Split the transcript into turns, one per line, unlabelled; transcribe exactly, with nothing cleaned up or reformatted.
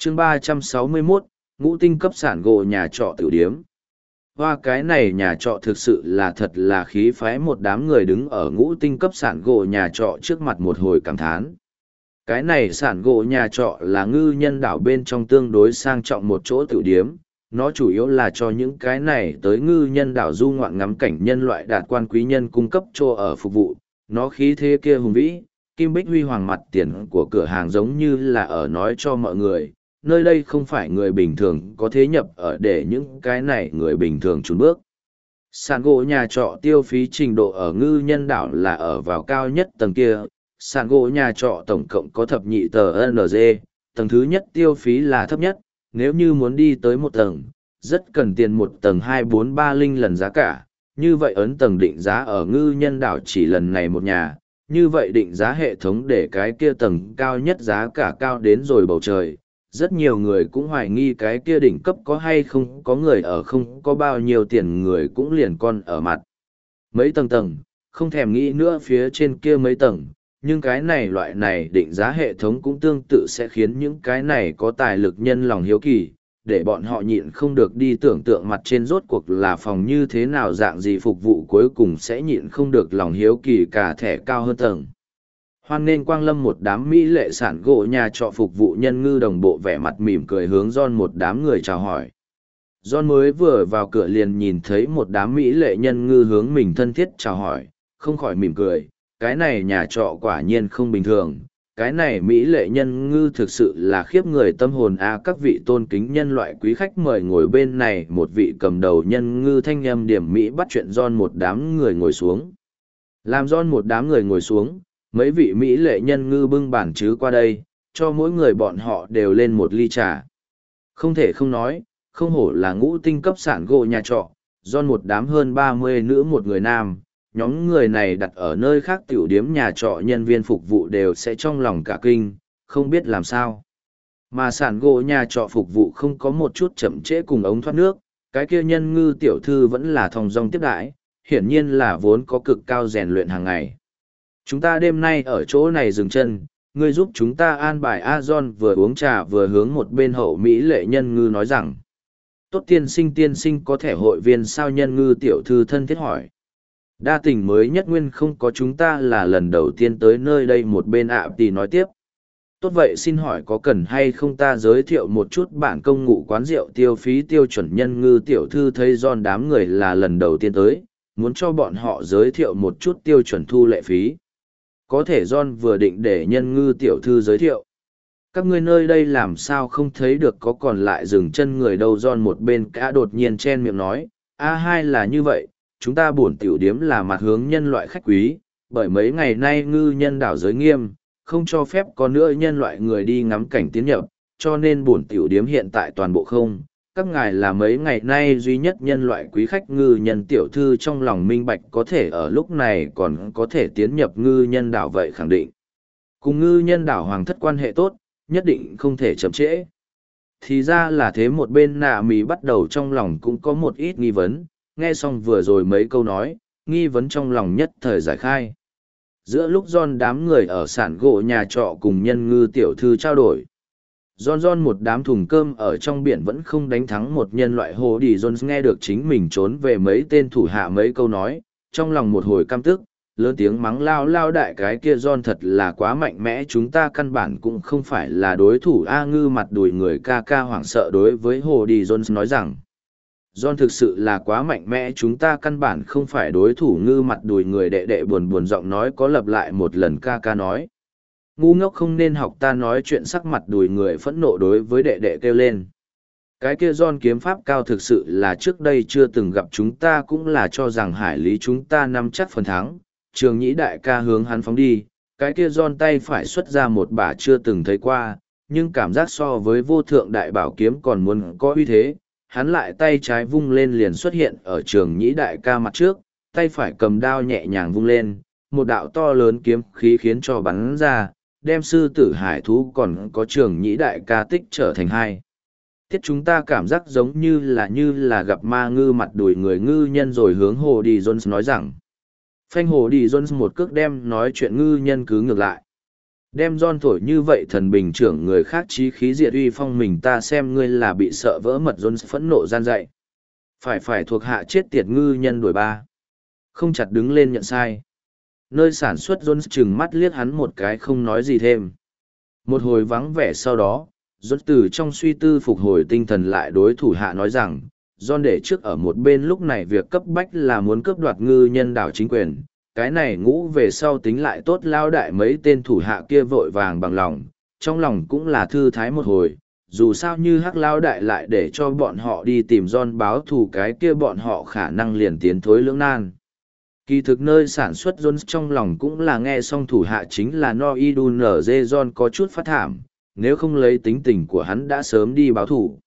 chương ba trăm sáu mươi mốt, ngũ tinh cấp sản gỗ nhà trọ tiểu điếm. Hoa cái này nhà trọ thực sự là thật là khí phái, một đám người đứng ở ngũ tinh cấp sản gỗ nhà trọ trước mặt một hồi cảm thán. Cái này sản gỗ nhà trọ là ngư nhân đảo bên trong tương đối sang trọng một chỗ tiểu điếm, nó chủ yếu là cho những cái này tới ngư nhân đảo du ngoạn ngắm cảnh nhân loại đạt quan quý nhân cung cấp cho ở phục vụ. Nó khí thế kia hùng vĩ, kim bích huy hoàng, mặt tiền của cửa hàng giống như là ở nói cho mọi người, nơi đây không phải người bình thường có thế nhập ở để những cái này người bình thường trốn bước. Sàn gỗ nhà trọ tiêu phí trình độ ở ngư nhân đảo là ở vào cao nhất tầng kia. Sàn gỗ nhà trọ tổng cộng có thập nhị tờ en giê, tầng thứ nhất tiêu phí là thấp nhất, nếu như muốn đi tới một tầng, rất cần tiền một tầng hai bốn ba linh lần giá cả. Như vậy ấn tầng định giá ở ngư nhân đảo chỉ lần này một nhà, như vậy định giá hệ thống để cái kia tầng cao nhất giá cả cao đến rồi bầu trời. Rất nhiều người cũng hoài nghi cái kia đỉnh cấp có hay không có người ở, không có bao nhiêu tiền người cũng liền con ở mặt. Mấy tầng tầng, không thèm nghĩ nữa phía trên kia mấy tầng, nhưng cái này loại này định giá hệ thống cũng tương tự sẽ khiến những cái này có tài lực nhân lòng hiếu kỳ, để bọn họ nhịn không được đi tưởng tượng mặt trên rốt cuộc là phòng như thế nào, dạng gì phục vụ, cuối cùng sẽ nhịn không được lòng hiếu kỳ cả thẻ cao hơn tầng. Hoan nên quang lâm một đám mỹ lệ sản gỗ nhà trọ phục vụ nhân ngư đồng bộ vẻ mặt mỉm cười hướng John một đám người chào hỏi. John mới vừa vào cửa liền nhìn thấy một đám mỹ lệ nhân ngư hướng mình thân thiết chào hỏi, không khỏi mỉm cười, cái này nhà trọ quả nhiên không bình thường, cái này mỹ lệ nhân ngư thực sự là khiếp người tâm hồn a. Các vị tôn kính nhân loại quý khách mời ngồi bên này. Một vị cầm đầu nhân ngư thanh âm điểm mỹ bắt chuyện John một đám người ngồi xuống. Làm John một đám người ngồi xuống, mấy vị mỹ lệ nhân ngư bưng bàn chứ qua đây, cho mỗi người bọn họ đều lên một ly trà. Không thể không nói, không hổ là ngũ tinh cấp sản gỗ nhà trọ, John một đám hơn ba mươi nữ một người nam. Nhóm người này đặt ở nơi khác tiểu điếm nhà trọ nhân viên phục vụ đều sẽ trong lòng cả kinh, không biết làm sao. Mà sản gỗ nhà trọ phục vụ không có một chút chậm trễ cùng ống thoát nước, cái kia nhân ngư tiểu thư vẫn là thong dong tiếp đãi, hiển nhiên là vốn có cực cao rèn luyện hàng ngày. Chúng ta đêm nay ở chỗ này dừng chân, ngươi giúp chúng ta an bài. A John vừa uống trà vừa hướng một bên hậu mỹ lệ nhân ngư nói rằng. Tốt, tiên sinh tiên sinh có thẻ hội viên sao? Nhân ngư tiểu thư thân thiết hỏi. Đa tình mới nhất nguyên không có, chúng ta là lần đầu tiên tới nơi đây. Một bên ạ tỷ nói tiếp. Tốt vậy xin hỏi có cần hay không ta giới thiệu một chút bản công ngụ quán rượu tiêu phí tiêu chuẩn? Nhân ngư tiểu thư thấy John đám người là lần đầu tiên tới, muốn cho bọn họ giới thiệu một chút tiêu chuẩn thu lệ phí. Có thể John vừa định để nhân ngư tiểu thư giới thiệu. Các ngươi nơi đây làm sao không thấy được có còn lại dừng chân người đâu? John một bên cả đột nhiên chen miệng nói, a hai là như vậy, chúng ta buồn tiểu điếm là mặt hướng nhân loại khách quý, bởi mấy ngày nay ngư nhân đảo giới nghiêm, không cho phép có nữa nhân loại người đi ngắm cảnh tiến nhập, cho nên buồn tiểu điếm hiện tại toàn bộ không. Các ngài là mấy ngày nay duy nhất nhân loại quý khách. Ngư nhân tiểu thư trong lòng minh bạch có thể ở lúc này còn có thể tiến nhập ngư nhân đảo, vậy khẳng định cùng ngư nhân đảo hoàng thất quan hệ tốt, nhất định không thể chậm trễ. Thì ra là thế. Một bên nạ mì bắt đầu trong lòng cũng có một ít nghi vấn, nghe xong vừa rồi mấy câu nói, nghi vấn trong lòng nhất thời giải khai. Giữa lúc John đám người ở sản gỗ nhà trọ cùng nhân ngư tiểu thư trao đổi, John John một đám thùng cơm ở trong biển vẫn không đánh thắng một nhân loại hồ đi. John nghe được chính mình trốn về mấy tên thủ hạ mấy câu nói, trong lòng một hồi căm tức, lớn tiếng mắng lao lao đại cái kia John thật là quá mạnh mẽ, chúng ta căn bản cũng không phải là đối thủ. A ngư mặt đùi người ca ca hoảng sợ đối với hồ đi John nói rằng, John thực sự là quá mạnh mẽ, chúng ta căn bản không phải đối thủ. Ngư mặt đùi người đệ đệ buồn buồn giọng nói có lặp lại một lần ca ca nói. Ngu ngốc không nên học ta nói chuyện. Sắc mặt đùi người phẫn nộ đối với đệ đệ kêu lên. Cái kia John kiếm pháp cao thực sự là trước đây chưa từng gặp, chúng ta cũng là cho rằng hải lý chúng ta nắm chắc phần thắng. Trường nhĩ đại ca hướng hắn phóng đi, cái kia John tay phải xuất ra một bả chưa từng thấy qua, nhưng cảm giác so với vô thượng đại bảo kiếm còn muốn có uy thế. Hắn lại tay trái vung lên liền xuất hiện ở trường nhĩ đại ca mặt trước, tay phải cầm đao nhẹ nhàng vung lên, một đạo to lớn kiếm khí khiến cho bắn ra, đem sư tử hải thú còn có trường nhĩ đại ca tích trở thành hai. Thiết chúng ta cảm giác giống như là như là gặp ma. Ngư mặt đùi người ngư nhân rồi hướng hồ đi Jones nói rằng. Phanh hồ đi Jones một cước đem nói chuyện ngư nhân cứ ngược lại. Đem John thổi như vậy thần bình trưởng người khác chí khí diệt uy phong mình ta xem ngươi là bị sợ vỡ mật. John phẫn nộ gian dạy. Phải phải thuộc hạ chết tiệt ngư nhân đuổi ba. Không chặt đứng lên nhận sai. Nơi sản xuất John chừng mắt liếc hắn một cái không nói gì thêm. Một hồi vắng vẻ sau đó, John từ trong suy tư phục hồi tinh thần lại đối thủ hạ nói rằng, John để trước ở một bên lúc này việc cấp bách là muốn cướp đoạt ngư nhân đảo chính quyền. Cái này ngũ về sau tính lại tốt lao đại mấy tên thủ hạ kia vội vàng bằng lòng, trong lòng cũng là thư thái một hồi, dù sao như hắc lao đại lại để cho bọn họ đi tìm John báo thù cái kia bọn họ khả năng liền tiến thối lưỡng nan. Kỳ thực nơi sản xuất John trong lòng cũng là nghe xong thủ hạ chính là Noidunz John có chút phát thảm, nếu không lấy tính tình của hắn đã sớm đi báo thù.